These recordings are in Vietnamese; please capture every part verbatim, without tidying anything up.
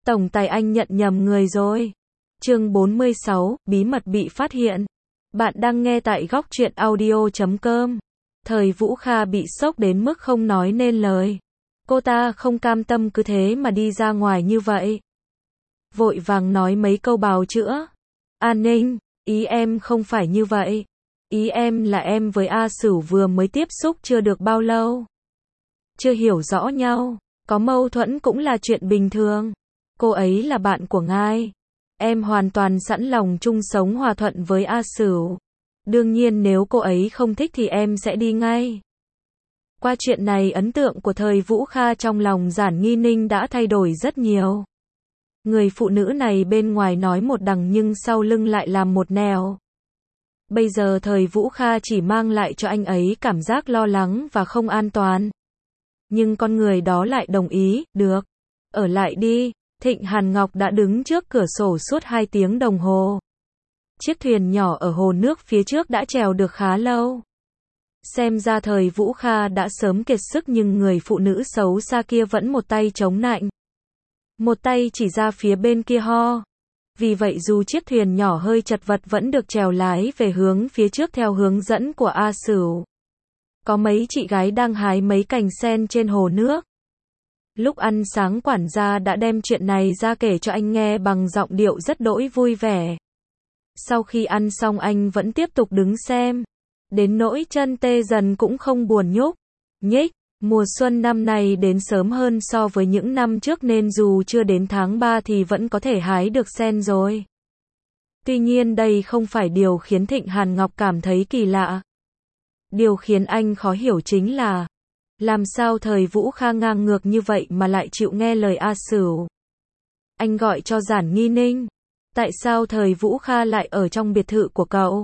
Tổng tài anh nhận nhầm người rồi. Chương bốn mươi sáu, bí mật bị phát hiện. Bạn đang nghe tại góc truyện audio chấm com. Thời Vũ Kha bị sốc đến mức không nói nên lời. Cô ta không cam tâm cứ thế mà đi ra ngoài như vậy. Vội vàng nói mấy câu bào chữa. An Ninh, ý em không phải như vậy. Ý em là em với A Sửu vừa mới tiếp xúc chưa được bao lâu. Chưa hiểu rõ nhau, có mâu thuẫn cũng là chuyện bình thường. Cô ấy là bạn của ngài. Em hoàn toàn sẵn lòng chung sống hòa thuận với A Sửu. Đương nhiên nếu cô ấy không thích thì em sẽ đi ngay. Qua chuyện này ấn tượng của Thời Vũ Kha trong lòng Giản Nghi Ninh đã thay đổi rất nhiều. Người phụ nữ này bên ngoài nói một đằng nhưng sau lưng lại làm một nẻo. Bây giờ Thời Vũ Kha chỉ mang lại cho anh ấy cảm giác lo lắng và không an toàn. Nhưng con người đó lại đồng ý, được. Ở lại đi. Thịnh Hàn Ngọc đã đứng trước cửa sổ suốt hai tiếng đồng hồ. Chiếc thuyền nhỏ ở hồ nước phía trước đã chèo được khá lâu. Xem ra Thời Vũ Kha đã sớm kiệt sức nhưng người phụ nữ xấu xa kia vẫn một tay chống nạnh. Một tay chỉ ra phía bên kia ho. Vì vậy dù chiếc thuyền nhỏ hơi chật vật vẫn được chèo lái về hướng phía trước theo hướng dẫn của A Sửu. Có mấy chị gái đang hái mấy cành sen trên hồ nước. Lúc ăn sáng quản gia đã đem chuyện này ra kể cho anh nghe bằng giọng điệu rất đỗi vui vẻ. Sau khi ăn xong anh vẫn tiếp tục đứng xem. Đến nỗi chân tê dần cũng không buồn nhúc nhích. Mùa xuân năm nay đến sớm hơn so với những năm trước nên dù chưa đến tháng ba thì vẫn có thể hái được sen rồi. Tuy nhiên đây không phải điều khiến Thịnh Hàn Ngọc cảm thấy kỳ lạ. Điều khiến anh khó hiểu chính là làm sao Thời Vũ Kha ngang ngược như vậy mà lại chịu nghe lời A Sửu. Anh gọi cho Giản Nghi Ninh. Tại sao Thời Vũ Kha lại ở trong biệt thự của cậu?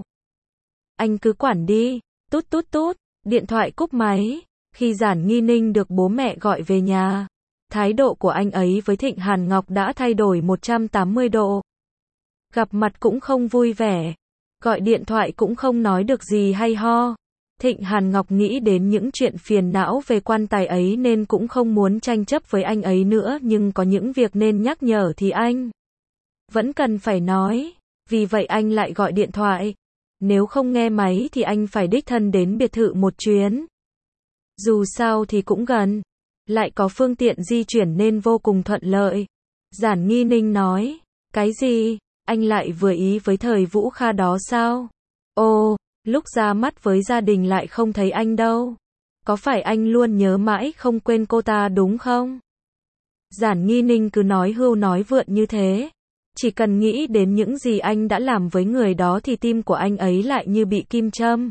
Anh cứ quản đi. Tút tút tút. Điện thoại cúp máy. Khi Giản Nghi Ninh được bố mẹ gọi về nhà, thái độ của anh ấy với Thịnh Hàn Ngọc đã thay đổi một trăm tám mươi độ. Gặp mặt cũng không vui vẻ. Gọi điện thoại cũng không nói được gì hay ho. Thịnh Hàn Ngọc nghĩ đến những chuyện phiền não về quan tài ấy nên cũng không muốn tranh chấp với anh ấy nữa, nhưng có những việc nên nhắc nhở thì anh vẫn cần phải nói. Vì vậy anh lại gọi điện thoại. Nếu không nghe máy thì anh phải đích thân đến biệt thự một chuyến. Dù sao thì cũng gần. Lại có phương tiện di chuyển nên vô cùng thuận lợi. Giản Nghi Ninh nói. Cái gì? Anh lại vừa ý với Thời Vũ Kha đó sao? Ồ, lúc ra mắt với gia đình lại không thấy anh đâu. Có phải anh luôn nhớ mãi không quên cô ta đúng không? Giản Nghi Ninh cứ nói hưu nói vượn như thế. Chỉ cần nghĩ đến những gì anh đã làm với người đó thì tim của anh ấy lại như bị kim châm.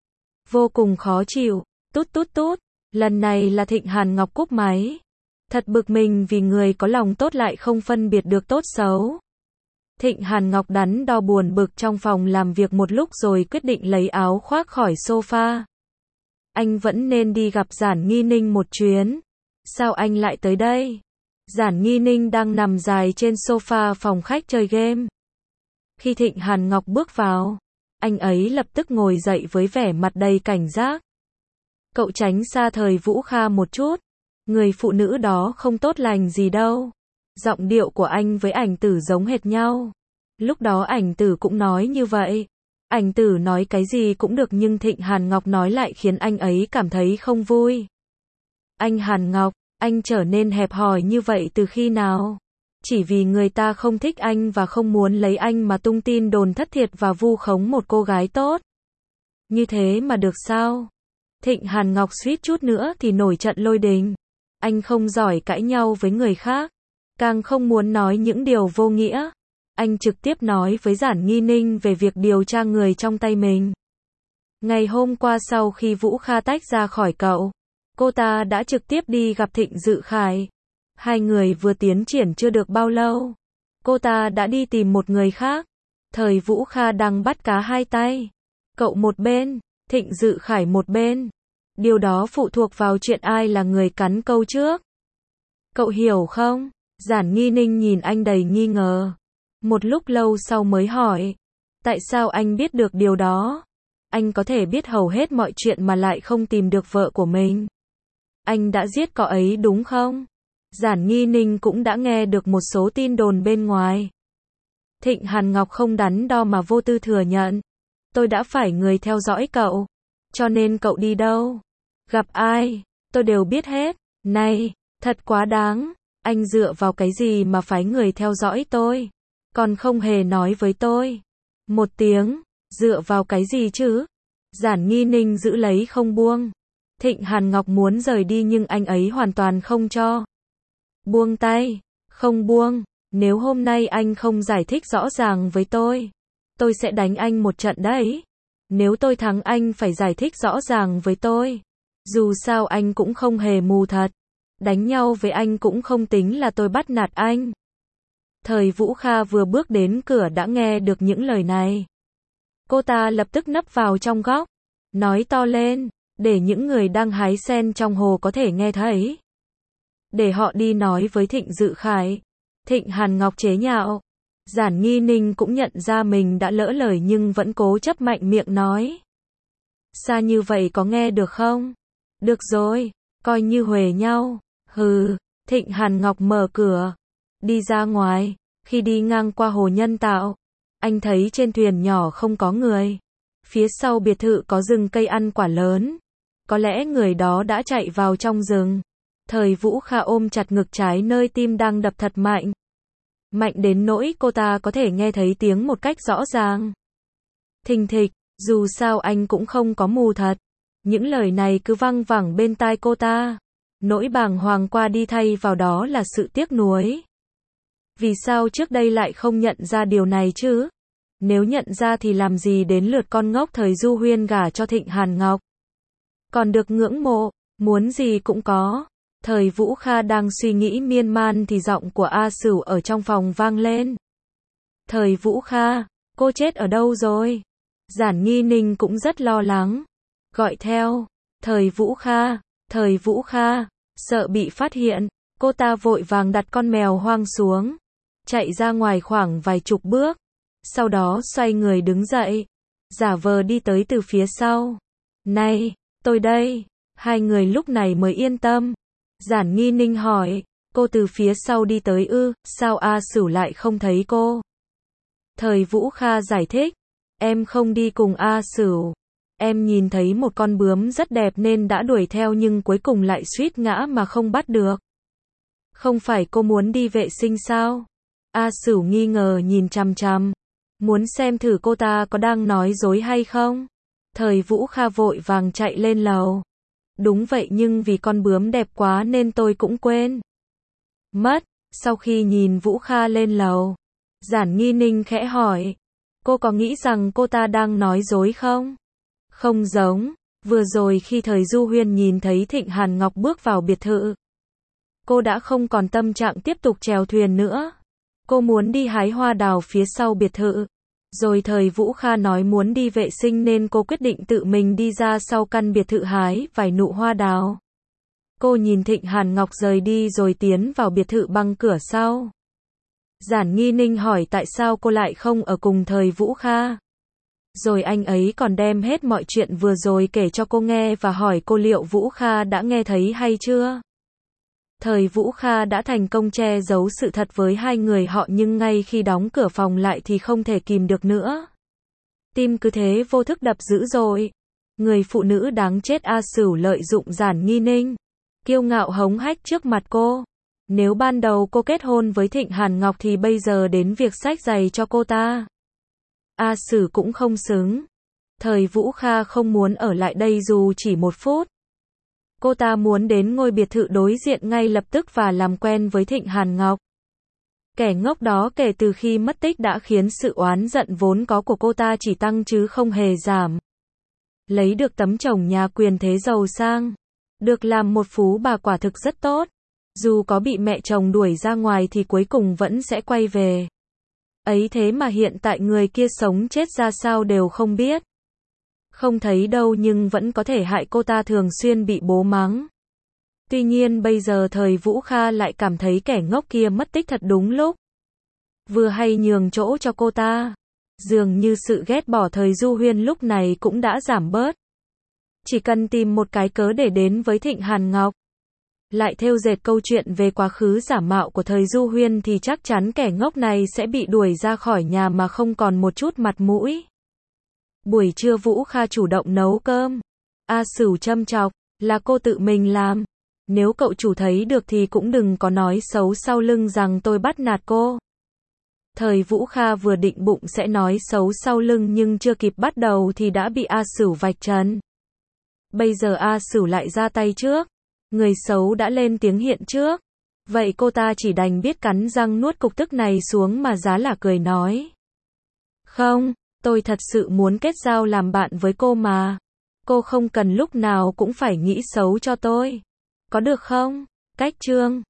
Vô cùng khó chịu. Tút tút tút. Lần này là Thịnh Hàn Ngọc cúp máy. Thật bực mình vì người có lòng tốt lại không phân biệt được tốt xấu. Thịnh Hàn Ngọc đắn đo buồn bực trong phòng làm việc một lúc rồi quyết định lấy áo khoác khỏi sofa. Anh vẫn nên đi gặp Giản Nghi Ninh một chuyến. Sao anh lại tới đây? Giản Nghi Ninh đang nằm dài trên sofa phòng khách chơi game. Khi Thịnh Hàn Ngọc bước vào, anh ấy lập tức ngồi dậy với vẻ mặt đầy cảnh giác. Cậu tránh xa Thời Vũ Kha một chút. Người phụ nữ đó không tốt lành gì đâu. Giọng điệu của anh với Ảnh Tử giống hệt nhau. Lúc đó Ảnh Tử cũng nói như vậy. Ảnh Tử nói cái gì cũng được nhưng Thịnh Hàn Ngọc nói lại khiến anh ấy cảm thấy không vui. Anh Hàn Ngọc, anh trở nên hẹp hòi như vậy từ khi nào? Chỉ vì người ta không thích anh và không muốn lấy anh mà tung tin đồn thất thiệt và vu khống một cô gái tốt. Như thế mà được sao? Thịnh Hàn Ngọc suýt chút nữa thì nổi trận lôi đình. Anh không giỏi cãi nhau với người khác. Càng không muốn nói những điều vô nghĩa. Anh trực tiếp nói với Giản Nghi Ninh về việc điều tra người trong tay mình. Ngày hôm qua sau khi Vũ Kha tách ra khỏi cậu, cô ta đã trực tiếp đi gặp Thịnh Dự Khải. Hai người vừa tiến triển chưa được bao lâu. Cô ta đã đi tìm một người khác. Thời Vũ Kha đang bắt cá hai tay. Cậu một bên, Thịnh Dự Khải một bên. Điều đó phụ thuộc vào chuyện ai là người cắn câu trước. Cậu hiểu không? Giản Nghi Ninh nhìn anh đầy nghi ngờ. Một lúc lâu sau mới hỏi. Tại sao anh biết được điều đó? Anh có thể biết hầu hết mọi chuyện mà lại không tìm được vợ của mình. Anh đã giết cậu ấy đúng không? Giản Nghi Ninh cũng đã nghe được một số tin đồn bên ngoài. Thịnh Hàn Ngọc không đắn đo mà vô tư thừa nhận. Tôi đã phải người theo dõi cậu. Cho nên cậu đi đâu? Gặp ai? Tôi đều biết hết. Này, thật quá đáng. Anh dựa vào cái gì mà phái người theo dõi tôi? Còn không hề nói với tôi. Một tiếng, dựa vào cái gì chứ? Giản Nghi Ninh giữ lấy không buông. Thịnh Hàn Ngọc muốn rời đi nhưng anh ấy hoàn toàn không cho. Buông tay, không buông. Nếu hôm nay anh không giải thích rõ ràng với tôi, tôi sẽ đánh anh một trận đấy. Nếu tôi thắng anh phải giải thích rõ ràng với tôi. Dù sao anh cũng không hề mù thật. Đánh nhau với anh cũng không tính là tôi bắt nạt anh. Thời Vũ Kha vừa bước đến cửa đã nghe được những lời này. Cô ta lập tức nấp vào trong góc, nói to lên, để những người đang hái sen trong hồ có thể nghe thấy. Để họ đi nói với Thịnh Dự Khải. Thịnh Hàn Ngọc chế nhạo. Giản Nghi Ninh cũng nhận ra mình đã lỡ lời nhưng vẫn cố chấp mạnh miệng nói. Xa như vậy có nghe được không? Được rồi, coi như huề nhau. Hừ, Thịnh Hàn Ngọc mở cửa, đi ra ngoài. Khi đi ngang qua hồ nhân tạo, anh thấy trên thuyền nhỏ không có người. Phía sau biệt thự có rừng cây ăn quả lớn. Có lẽ người đó đã chạy vào trong rừng. Thời Vũ Kha ôm chặt ngực trái nơi tim đang đập thật mạnh. Mạnh đến nỗi cô ta có thể nghe thấy tiếng một cách rõ ràng. Thình thịch, dù sao anh cũng không có mù thật. Những lời này cứ văng vẳng bên tai cô ta. Nỗi bàng hoàng qua đi thay vào đó là sự tiếc nuối. Vì sao trước đây lại không nhận ra điều này chứ? Nếu nhận ra thì làm gì đến lượt con ngốc Thời Du Huyên gả cho Thịnh Hàn Ngọc. Còn được ngưỡng mộ, muốn gì cũng có. Thời Vũ Kha đang suy nghĩ miên man thì giọng của A Sửu ở trong phòng vang lên. Thời Vũ Kha, cô chết ở đâu rồi? Giản Nghi Ninh cũng rất lo lắng. Gọi theo, Thời Vũ Kha, Thời Vũ Kha, sợ bị phát hiện, cô ta vội vàng đặt con mèo hoang xuống, chạy ra ngoài khoảng vài chục bước, sau đó xoay người đứng dậy, giả vờ đi tới từ phía sau. Này, tôi đây, hai người lúc này mới yên tâm. Giản Nghi Ninh hỏi, cô từ phía sau đi tới ư, sao A Sửu lại không thấy cô? Thời Vũ Kha giải thích, em không đi cùng A Sửu. Em nhìn thấy một con bướm rất đẹp nên đã đuổi theo nhưng cuối cùng lại suýt ngã mà không bắt được. Không phải cô muốn đi vệ sinh sao? A Sửu nghi ngờ nhìn chằm chằm, muốn xem thử cô ta có đang nói dối hay không. Thời Vũ Kha vội vàng chạy lên lầu. Đúng vậy nhưng vì con bướm đẹp quá nên tôi cũng quên mất. Sau khi nhìn Vũ Kha lên lầu, Giản Nghi Ninh khẽ hỏi, cô có nghĩ rằng cô ta đang nói dối không? Không giống, vừa rồi khi Thời Du Huyên nhìn thấy Thịnh Hàn Ngọc bước vào biệt thự, cô đã không còn tâm trạng tiếp tục chèo thuyền nữa. Cô muốn đi hái hoa đào phía sau biệt thự. Rồi Thời Vũ Kha nói muốn đi vệ sinh nên cô quyết định tự mình đi ra sau căn biệt thự hái vài nụ hoa đào. Cô nhìn Thịnh Hàn Ngọc rời đi rồi tiến vào biệt thự bằng cửa sau. Giản Nghi Ninh hỏi tại sao cô lại không ở cùng Thời Vũ Kha. Rồi anh ấy còn đem hết mọi chuyện vừa rồi kể cho cô nghe và hỏi cô liệu Vũ Kha đã nghe thấy hay chưa. Thời Vũ Kha đã thành công che giấu sự thật với hai người họ nhưng ngay khi đóng cửa phòng lại thì không thể kìm được nữa. Tim cứ thế vô thức đập dữ dội. Người phụ nữ đáng chết A Sửu lợi dụng Giản Nghi Ninh, kiêu ngạo hống hách trước mặt cô. Nếu ban đầu cô kết hôn với Thịnh Hàn Ngọc thì bây giờ đến việc xách giày cho cô ta. A Sửu cũng không xứng. Thời Vũ Kha không muốn ở lại đây dù chỉ một phút. Cô ta muốn đến ngôi biệt thự đối diện ngay lập tức và làm quen với Thịnh Hàn Ngọc. Kẻ ngốc đó kể từ khi mất tích đã khiến sự oán giận vốn có của cô ta chỉ tăng chứ không hề giảm. Lấy được tấm chồng nhà quyền thế giàu sang, được làm một phú bà quả thực rất tốt. Dù có bị mẹ chồng đuổi ra ngoài thì cuối cùng vẫn sẽ quay về. Ấy thế mà hiện tại người kia sống chết ra sao đều không biết. Không thấy đâu nhưng vẫn có thể hại cô ta thường xuyên bị bố mắng. Tuy nhiên bây giờ Thời Vũ Kha lại cảm thấy kẻ ngốc kia mất tích thật đúng lúc. Vừa hay nhường chỗ cho cô ta. Dường như sự ghét bỏ Thời Du Huyên lúc này cũng đã giảm bớt. Chỉ cần tìm một cái cớ để đến với Thịnh Hàn Ngọc. lại thêu dệt câu chuyện về quá khứ giả mạo của thời Du Huyên thì chắc chắn kẻ ngốc này sẽ bị đuổi ra khỏi nhà mà không còn một chút mặt mũi. Buổi trưa Vũ Kha chủ động nấu cơm. A Sửu châm chọc, là cô tự mình làm. Nếu cậu chủ thấy được thì cũng đừng có nói xấu sau lưng rằng tôi bắt nạt cô. Thời Vũ Kha vừa định bụng sẽ nói xấu sau lưng nhưng chưa kịp bắt đầu thì đã bị A Sửu vạch trần. Bây giờ A Sửu lại ra tay trước. Người xấu đã lên tiếng hiện trước. Vậy cô ta chỉ đành biết cắn răng nuốt cục tức này xuống mà giá là cười nói. Không, tôi thật sự muốn kết giao làm bạn với cô mà. Cô không cần lúc nào cũng phải nghĩ xấu cho tôi. Có được không? Cách chương